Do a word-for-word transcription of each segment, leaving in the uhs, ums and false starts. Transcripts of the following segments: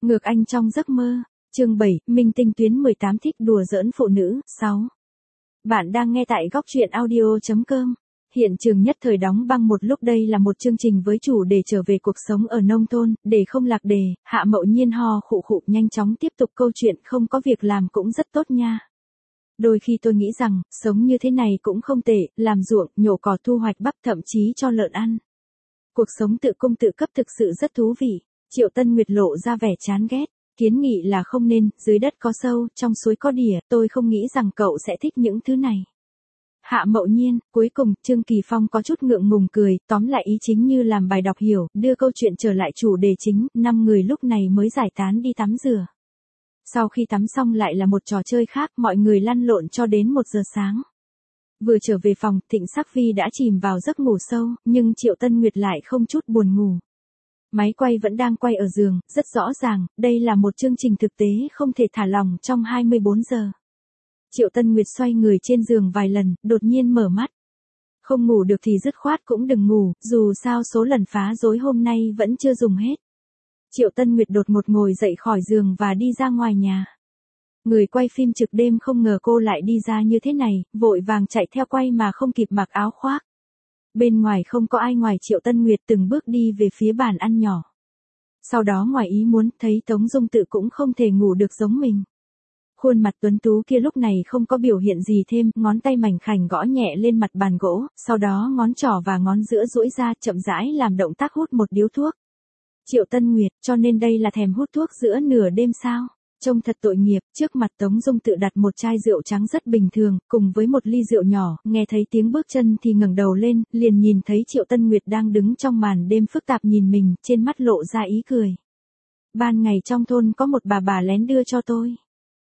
Ngược anh trong giấc mơ. Chương bảy, Minh Tinh tuyến mười tám thích đùa giỡn phụ nữ. sáu. Bạn đang nghe tại góc truyện audio chấm com. Hiện trường nhất thời đóng băng một lúc. Đây là một chương trình với chủ đề trở về cuộc sống ở nông thôn, để không lạc đề. Hạ Mậu Nhiên ho khụ khụ nhanh chóng tiếp tục câu chuyện. Không có việc làm cũng rất tốt nha. Đôi khi tôi nghĩ rằng, sống như thế này cũng không tệ, làm ruộng, nhổ cỏ, thu hoạch bắp, thậm chí cho lợn ăn. Cuộc sống tự cung tự cấp thực sự rất thú vị. Triệu Tân Nguyệt lộ ra vẻ chán ghét. Kiến nghị là không nên, dưới đất có sâu, trong suối có đỉa, tôi không nghĩ rằng cậu sẽ thích những thứ này. Hạ Mậu Nhiên. Cuối cùng, Trương Kỳ Phong có chút ngượng ngùng cười, tóm lại ý chính như làm bài đọc hiểu, đưa câu chuyện trở lại chủ đề chính, năm người lúc này mới giải tán đi tắm rửa. Sau khi tắm xong lại là một trò chơi khác, mọi người lăn lộn cho đến một giờ sáng. Vừa trở về phòng, Thịnh Sắc Vi đã chìm vào giấc ngủ sâu, nhưng Triệu Tân Nguyệt lại không chút buồn ngủ. Máy quay vẫn đang quay ở giường, rất rõ ràng, đây là một chương trình thực tế không thể thả lỏng trong hai mươi bốn giờ. Triệu Tân Nguyệt xoay người trên giường vài lần, đột nhiên mở mắt. Không ngủ được thì dứt khoát cũng đừng ngủ, dù sao số lần phá rối hôm nay vẫn chưa dùng hết. Triệu Tân Nguyệt đột ngột ngồi dậy khỏi giường và đi ra ngoài nhà. Người quay phim trực đêm không ngờ cô lại đi ra như thế này, vội vàng chạy theo quay mà không kịp mặc áo khoác. Bên ngoài không có ai ngoài Triệu Tân Nguyệt từng bước đi về phía bàn ăn nhỏ. Sau đó ngoài ý muốn thấy Tống Dung Tự cũng không thể ngủ được giống mình. Khuôn mặt tuấn tú kia lúc này không có biểu hiện gì thêm, ngón tay mảnh khảnh gõ nhẹ lên mặt bàn gỗ, sau đó ngón trỏ và ngón giữa duỗi ra chậm rãi làm động tác hút một điếu thuốc. Triệu Tân Nguyệt, cho nên đây là thèm hút thuốc giữa nửa đêm sao? Trông thật tội nghiệp. Trước mặt Tống Dung Tự đặt một chai rượu trắng rất bình thường, cùng với một ly rượu nhỏ, nghe thấy tiếng bước chân thì ngẩng đầu lên, liền nhìn thấy Triệu Tân Nguyệt đang đứng trong màn đêm phức tạp nhìn mình, trên mắt lộ ra ý cười. Ban ngày trong thôn có một bà bà lén đưa cho tôi.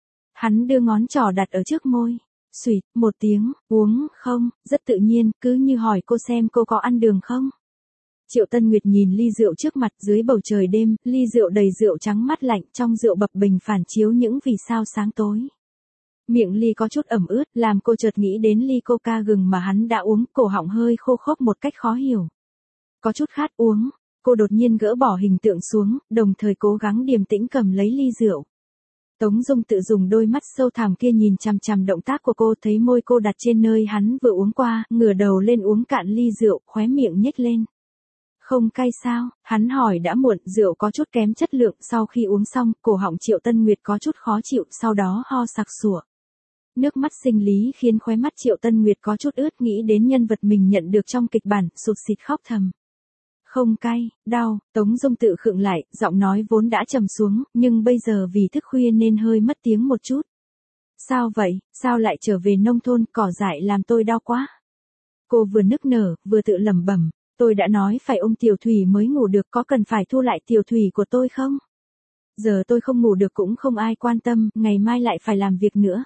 Hắn đưa ngón trỏ đặt ở trước môi. Xùyt, một tiếng, uống không, rất tự nhiên, cứ như hỏi cô xem cô có ăn đường không. Triệu Tân Nguyệt nhìn ly rượu trước mặt, dưới bầu trời đêm, ly rượu đầy rượu trắng mát lạnh, trong rượu bập bình phản chiếu những vì sao sáng tối. Miệng ly có chút ẩm ướt, làm cô chợt nghĩ đến ly coca gừng mà hắn đã uống, cổ họng hơi khô khốc một cách khó hiểu. Có chút khát uống, cô đột nhiên gỡ bỏ hình tượng xuống, đồng thời cố gắng điềm tĩnh cầm lấy ly rượu. Tống Dung Tự dùng đôi mắt sâu thẳm kia nhìn chằm chằm động tác của cô, thấy môi cô đặt trên nơi hắn vừa uống qua, ngửa đầu lên uống cạn ly rượu, khóe miệng nhếch lên. Không cay sao? Hắn hỏi đã muộn, rượu có chút kém chất lượng, sau khi uống xong, cổ họng Triệu Tân Nguyệt có chút khó chịu, sau đó ho sặc sụa. Nước mắt sinh lý khiến khóe mắt Triệu Tân Nguyệt có chút ướt, nghĩ đến nhân vật mình nhận được trong kịch bản, sụt sịt khóc thầm. Không cay, đau. Tống Dung Tự khựng lại, giọng nói vốn đã trầm xuống, nhưng bây giờ vì thức khuya nên hơi mất tiếng một chút. Sao vậy, sao lại trở về nông thôn, cỏ dại làm tôi đau quá. Cô vừa nức nở, vừa tự lẩm bẩm. Tôi đã nói phải ôm Tiểu Thủy mới ngủ được, có cần phải thu lại Tiểu Thủy của tôi không? Giờ tôi không ngủ được cũng không ai quan tâm, ngày mai lại phải làm việc nữa.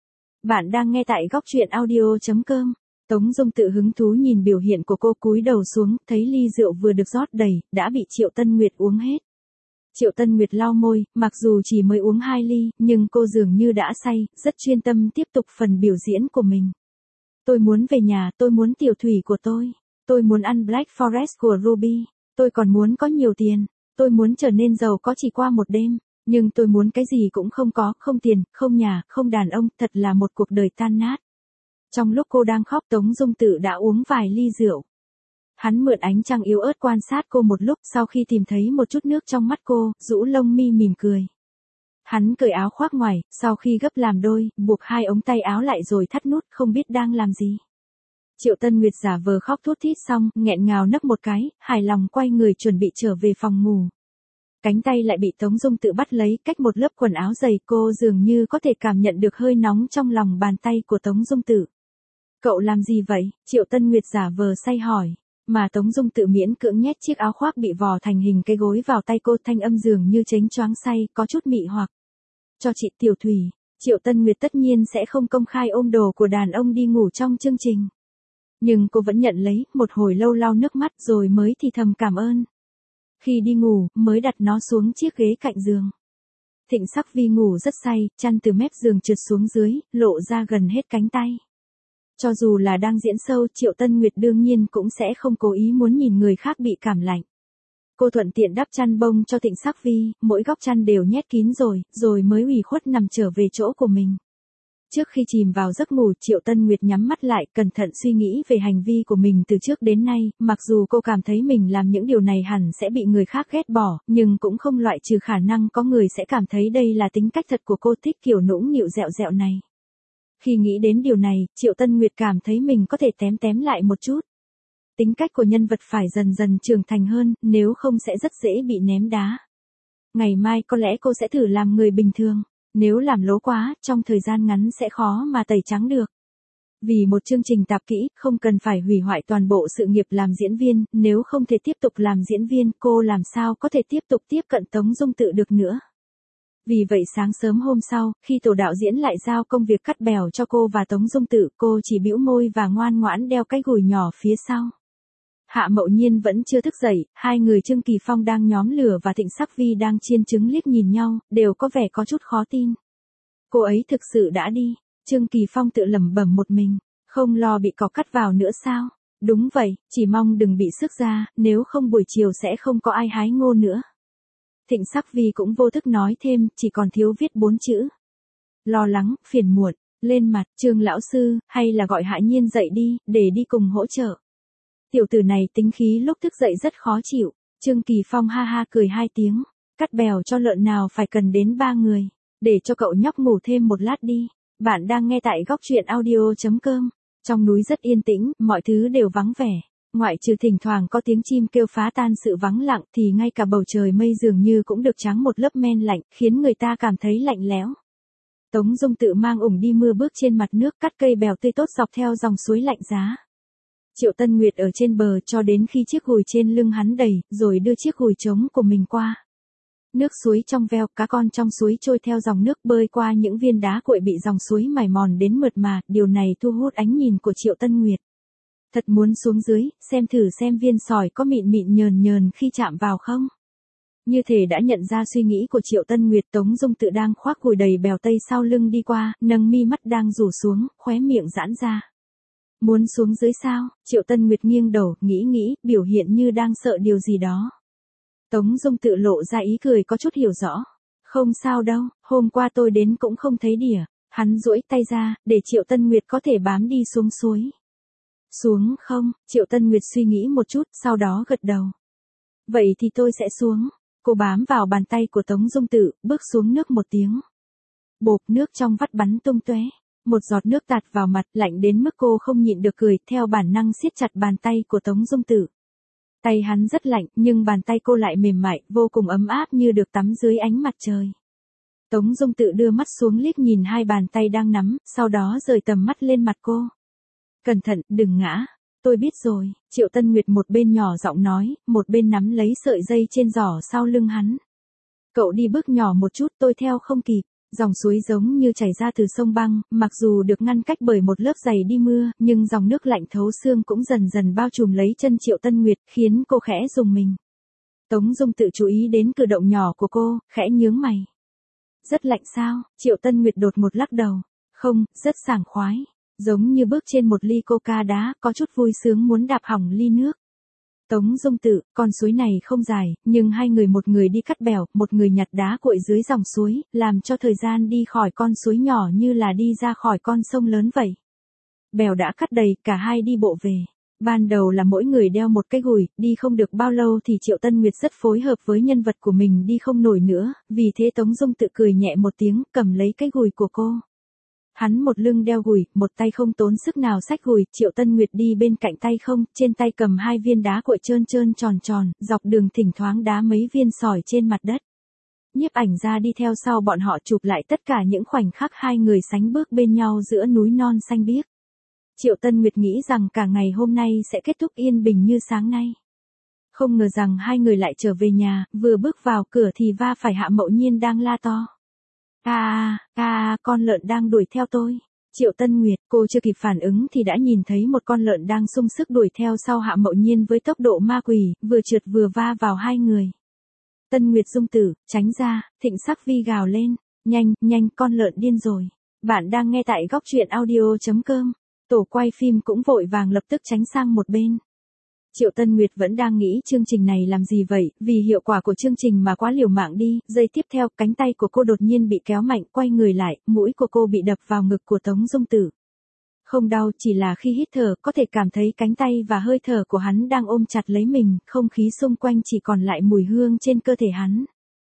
Bạn đang nghe tại góc truyện audio chấm com. Tống Dung Tự hứng thú nhìn biểu hiện của cô, cúi đầu xuống, thấy ly rượu vừa được rót đầy, đã bị Triệu Tân Nguyệt uống hết. Triệu Tân Nguyệt lau môi, mặc dù chỉ mới uống hai ly, nhưng cô dường như đã say, rất chuyên tâm tiếp tục phần biểu diễn của mình. Tôi muốn về nhà, tôi muốn Tiểu Thủy của tôi. Tôi muốn ăn Black Forest của Ruby. Tôi còn muốn có nhiều tiền. Tôi muốn trở nên giàu có chỉ qua một đêm. Nhưng tôi muốn cái gì cũng không có, không tiền, không nhà, không đàn ông, thật là một cuộc đời tan nát. Trong lúc cô đang khóc, Tống Dung Tự đã uống vài ly rượu. Hắn mượn ánh trăng yếu ớt quan sát cô một lúc, sau khi tìm thấy một chút nước trong mắt cô, rũ lông mi mỉm cười. Hắn cởi áo khoác ngoài, sau khi gấp làm đôi, buộc hai ống tay áo lại rồi thắt nút, không biết đang làm gì. Triệu Tân Nguyệt giả vờ khóc thút thít xong, nghẹn ngào nấc một cái, hài lòng quay người chuẩn bị trở về phòng ngủ. Cánh tay lại bị Tống Dung Tự bắt lấy, cách một lớp quần áo dày, cô dường như có thể cảm nhận được hơi nóng trong lòng bàn tay của Tống Dung Tự. Cậu làm gì vậy? Triệu Tân Nguyệt giả vờ say hỏi, mà Tống Dung Tự miễn cưỡng nhét chiếc áo khoác bị vò thành hình cái gối vào tay cô, thanh âm dường như chếnh choáng say, có chút mị hoặc. Cho chị Tiểu Thủy. Triệu Tân Nguyệt tất nhiên sẽ không công khai ôm đồ của đàn ông đi ngủ trong chương trình. Nhưng cô vẫn nhận lấy, một hồi lâu lau nước mắt rồi mới thì thầm cảm ơn. Khi đi ngủ, mới đặt nó xuống chiếc ghế cạnh giường. Thịnh Sắc Vi ngủ rất say, chăn từ mép giường trượt xuống dưới, lộ ra gần hết cánh tay. Cho dù là đang diễn show, Triệu Tân Nguyệt đương nhiên cũng sẽ không cố ý muốn nhìn người khác bị cảm lạnh. Cô thuận tiện đắp chăn bông cho Thịnh Sắc Vi, mỗi góc chăn đều nhét kín rồi, rồi mới ủy khuất nằm trở về chỗ của mình. Trước khi chìm vào giấc ngủ, Triệu Tân Nguyệt nhắm mắt lại, cẩn thận suy nghĩ về hành vi của mình từ trước đến nay, mặc dù cô cảm thấy mình làm những điều này hẳn sẽ bị người khác ghét bỏ, nhưng cũng không loại trừ khả năng có người sẽ cảm thấy đây là tính cách thật của cô, thích kiểu nũng nịu dẹo dẹo này. Khi nghĩ đến điều này, Triệu Tân Nguyệt cảm thấy mình có thể tém tém lại một chút. Tính cách của nhân vật phải dần dần trưởng thành hơn, nếu không sẽ rất dễ bị ném đá. Ngày mai có lẽ cô sẽ thử làm người bình thường. Nếu làm lố quá, trong thời gian ngắn sẽ khó mà tẩy trắng được. Vì một chương trình tạp kỹ, không cần phải hủy hoại toàn bộ sự nghiệp làm diễn viên, nếu không thể tiếp tục làm diễn viên, cô làm sao có thể tiếp tục tiếp cận Tống Dung Tự được nữa. Vì vậy sáng sớm hôm sau, khi tổ đạo diễn lại giao công việc cắt bèo cho cô và Tống Dung Tự, cô chỉ bĩu môi và ngoan ngoãn đeo cái gùi nhỏ phía sau. Hạ Mậu Nhiên vẫn chưa thức dậy, hai người Trương Kỳ Phong đang nhóm lửa và Thịnh Sắc Vi đang chiên trứng liếc nhìn nhau, đều có vẻ có chút khó tin. Cô ấy thực sự đã đi, Trương Kỳ Phong tự lẩm bẩm một mình, không lo bị cỏ cắt vào nữa sao? Đúng vậy, chỉ mong đừng bị xước da, nếu không buổi chiều sẽ không có ai hái ngô nữa. Thịnh Sắc Vi cũng vô thức nói thêm, chỉ còn thiếu viết bốn chữ. Lo lắng, phiền muộn, lên mặt, Trương lão sư, hay là gọi Hạ Nhiên dậy đi, để đi cùng hỗ trợ. Tiểu tử này tính khí lúc thức dậy rất khó chịu, Trương Kỳ Phong ha ha cười hai tiếng, cắt bèo cho lợn nào phải cần đến ba người, để cho cậu nhóc ngủ thêm một lát đi. Bạn đang nghe tại góc truyện audio chấm com. Trong núi rất yên tĩnh, mọi thứ đều vắng vẻ, ngoại trừ thỉnh thoảng có tiếng chim kêu phá tan sự vắng lặng thì ngay cả bầu trời mây dường như cũng được trắng một lớp men lạnh, khiến người ta cảm thấy lạnh lẽo. Tống Dung Tự mang ủng đi mưa bước trên mặt nước, cắt cây bèo tươi tốt dọc theo dòng suối lạnh giá. Triệu Tân Nguyệt ở trên bờ cho đến khi chiếc gùi trên lưng hắn đầy, rồi đưa chiếc gùi trống của mình qua. Nước suối trong veo, cá con trong suối trôi theo dòng nước bơi qua những viên đá cuội bị dòng suối mài mòn đến mượt mà, điều này thu hút ánh nhìn của Triệu Tân Nguyệt. Thật muốn xuống dưới, xem thử xem viên sỏi có mịn mịn nhờn nhờn khi chạm vào không. Như thể đã nhận ra suy nghĩ của Triệu Tân Nguyệt, Tống Dung Tự đang khoác gùi đầy bèo tây sau lưng đi qua, nâng mi mắt đang rủ xuống, khóe miệng giãn ra. Muốn xuống dưới sao? Triệu Tân Nguyệt nghiêng đầu, nghĩ nghĩ, biểu hiện như đang sợ điều gì đó. Tống Dung Tự lộ ra ý cười có chút hiểu rõ. Không sao đâu, hôm qua tôi đến cũng không thấy đỉa. Hắn duỗi tay ra, để Triệu Tân Nguyệt có thể bám đi xuống suối. Xuống không? Triệu Tân Nguyệt suy nghĩ một chút, sau đó gật đầu. Vậy thì tôi sẽ xuống. Cô bám vào bàn tay của Tống Dung Tự, bước xuống nước một tiếng. Bộp, nước trong vắt bắn tung tóe. Một giọt nước tạt vào mặt, lạnh đến mức cô không nhịn được cười, theo bản năng siết chặt bàn tay của Tống Dung Tự. Tay hắn rất lạnh, nhưng bàn tay cô lại mềm mại, vô cùng ấm áp như được tắm dưới ánh mặt trời. Tống Dung Tự đưa mắt xuống liếc nhìn hai bàn tay đang nắm, sau đó rời tầm mắt lên mặt cô. Cẩn thận, đừng ngã. Tôi biết rồi, Triệu Tân Nguyệt một bên nhỏ giọng nói, một bên nắm lấy sợi dây trên giỏ sau lưng hắn. Cậu đi bước nhỏ một chút, tôi theo không kịp. Dòng suối giống như chảy ra từ sông băng, mặc dù được ngăn cách bởi một lớp dày đi mưa, nhưng dòng nước lạnh thấu xương cũng dần dần bao trùm lấy chân Triệu Tân Nguyệt, khiến cô khẽ rùng mình. Tống Dung Tự chú ý đến cử động nhỏ của cô, khẽ nhướng mày. Rất lạnh sao? Triệu Tân Nguyệt đột một lắc đầu. Không, rất sảng khoái. Giống như bước trên một ly coca đá, có chút vui sướng muốn đạp hỏng ly nước. Tống Dung Tự, con suối này không dài, nhưng hai người, một người đi cắt bèo, một người nhặt đá cuội dưới dòng suối, làm cho thời gian đi khỏi con suối nhỏ như là đi ra khỏi con sông lớn vậy. Bèo đã cắt đầy, cả hai đi bộ về. Ban đầu là mỗi người đeo một cái gùi, đi không được bao lâu thì Triệu Tân Nguyệt rất phối hợp với nhân vật của mình đi không nổi nữa, vì thế Tống Dung Tự cười nhẹ một tiếng, cầm lấy cái gùi của cô. Hắn một lưng đeo gùi, một tay không tốn sức nào xách gùi, Triệu Tân Nguyệt đi bên cạnh tay không, trên tay cầm hai viên đá cuội trơn trơn tròn tròn, dọc đường thỉnh thoảng đá mấy viên sỏi trên mặt đất. Nhiếp ảnh gia đi theo sau bọn họ chụp lại tất cả những khoảnh khắc hai người sánh bước bên nhau giữa núi non xanh biếc. Triệu Tân Nguyệt nghĩ rằng cả ngày hôm nay sẽ kết thúc yên bình như sáng nay. Không ngờ rằng hai người lại trở về nhà, vừa bước vào cửa thì va phải Hạ Mậu Nhiên đang la to. À, à, con lợn đang đuổi theo tôi. Triệu Tân Nguyệt, cô chưa kịp phản ứng thì đã nhìn thấy một con lợn đang sung sức đuổi theo sau Hạ Mậu Nhiên với tốc độ ma quỷ, vừa trượt vừa va vào hai người. Tân Nguyệt Dung Tử, tránh ra, Thịnh Sắc Vi gào lên. Nhanh, nhanh, con lợn điên rồi. Bạn đang nghe tại góc truyện audio chấm com. Tổ quay phim cũng vội vàng lập tức tránh sang một bên. Triệu Tân Nguyệt vẫn đang nghĩ chương trình này làm gì vậy, vì hiệu quả của chương trình mà quá liều mạng đi, giây tiếp theo cánh tay của cô đột nhiên bị kéo mạnh, quay người lại, mũi của cô bị đập vào ngực của Tống Dung Tử. Không đau, chỉ là khi hít thở, có thể cảm thấy cánh tay và hơi thở của hắn đang ôm chặt lấy mình, không khí xung quanh chỉ còn lại mùi hương trên cơ thể hắn.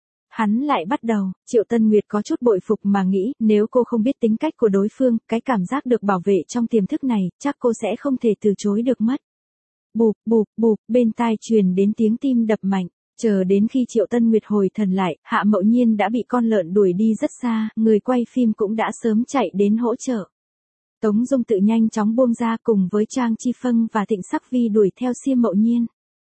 Hắn lại bắt đầu, Triệu Tân Nguyệt có chút bội phục mà nghĩ, nếu cô không biết tính cách của đối phương, cái cảm giác được bảo vệ trong tiềm thức này, chắc cô sẽ không thể từ chối được mất. Bụp, bụp, bụp, bên tai truyền đến tiếng tim đập mạnh. Chờ đến khi Triệu Tân Nguyệt hồi thần lại, Hạ Mậu Nhiên đã bị con lợn đuổi đi rất xa, người quay phim cũng đã sớm chạy đến hỗ trợ. Tống Dung Tự nhanh chóng buông ra cùng với Trang Chi Phâng và Thịnh Sắc Vi đuổi theo Xiêm Mậu Nhiên.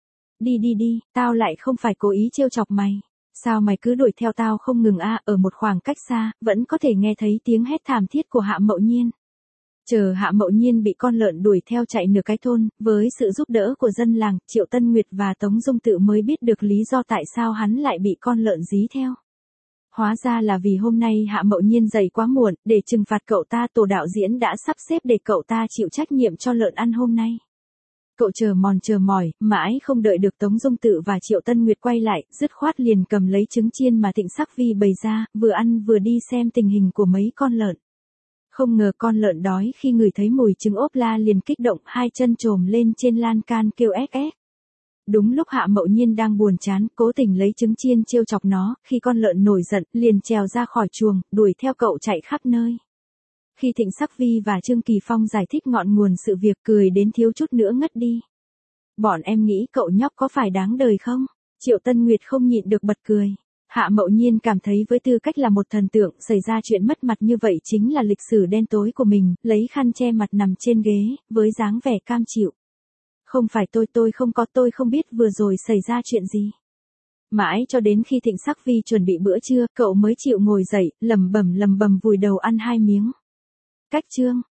Đi đi đi, tao lại không phải cố ý trêu chọc mày. Sao mày cứ đuổi theo tao không ngừng a? À, ở một khoảng cách xa, vẫn có thể nghe thấy tiếng hét thảm thiết của Hạ Mậu Nhiên. Chờ Hạ Mậu Nhiên bị con lợn đuổi theo chạy nửa cái thôn, với sự giúp đỡ của dân làng, Triệu Tân Nguyệt và Tống Dung Tự mới biết được lý do tại sao hắn lại bị con lợn dí theo. Hóa ra là vì hôm nay Hạ Mậu Nhiên dậy quá muộn, để trừng phạt cậu ta, tổ đạo diễn đã sắp xếp để cậu ta chịu trách nhiệm cho lợn ăn hôm nay. Cậu chờ mòn chờ mỏi, mãi không đợi được Tống Dung Tự và Triệu Tân Nguyệt quay lại, dứt khoát liền cầm lấy trứng chiên mà Thịnh Sắc Vi bày ra, vừa ăn vừa đi xem tình hình của mấy con lợn. Không ngờ con lợn đói khi ngửi thấy mùi trứng ốp la liền kích động, hai chân trồm lên trên lan can kêu ép ép. Đúng lúc Hạ Mậu Nhiên đang buồn chán, cố tình lấy trứng chiên trêu chọc nó, khi con lợn nổi giận, liền trèo ra khỏi chuồng, đuổi theo cậu chạy khắp nơi. Khi Thịnh Sắc Vi và Trương Kỳ Phong giải thích ngọn nguồn sự việc, cười đến thiếu chút nữa ngất đi. Bọn em nghĩ cậu nhóc có phải đáng đời không? Triệu Tân Nguyệt không nhịn được bật cười. Hạ Mậu Nhiên cảm thấy với tư cách là một thần tượng, xảy ra chuyện mất mặt như vậy chính là lịch sử đen tối của mình, lấy khăn che mặt nằm trên ghế, với dáng vẻ cam chịu. Không phải tôi tôi không có tôi không biết vừa rồi xảy ra chuyện gì. Mãi cho đến khi Thịnh Sắc Vi chuẩn bị bữa trưa, cậu mới chịu ngồi dậy, lầm bầm lầm bầm vùi đầu ăn hai miếng. Cách chương.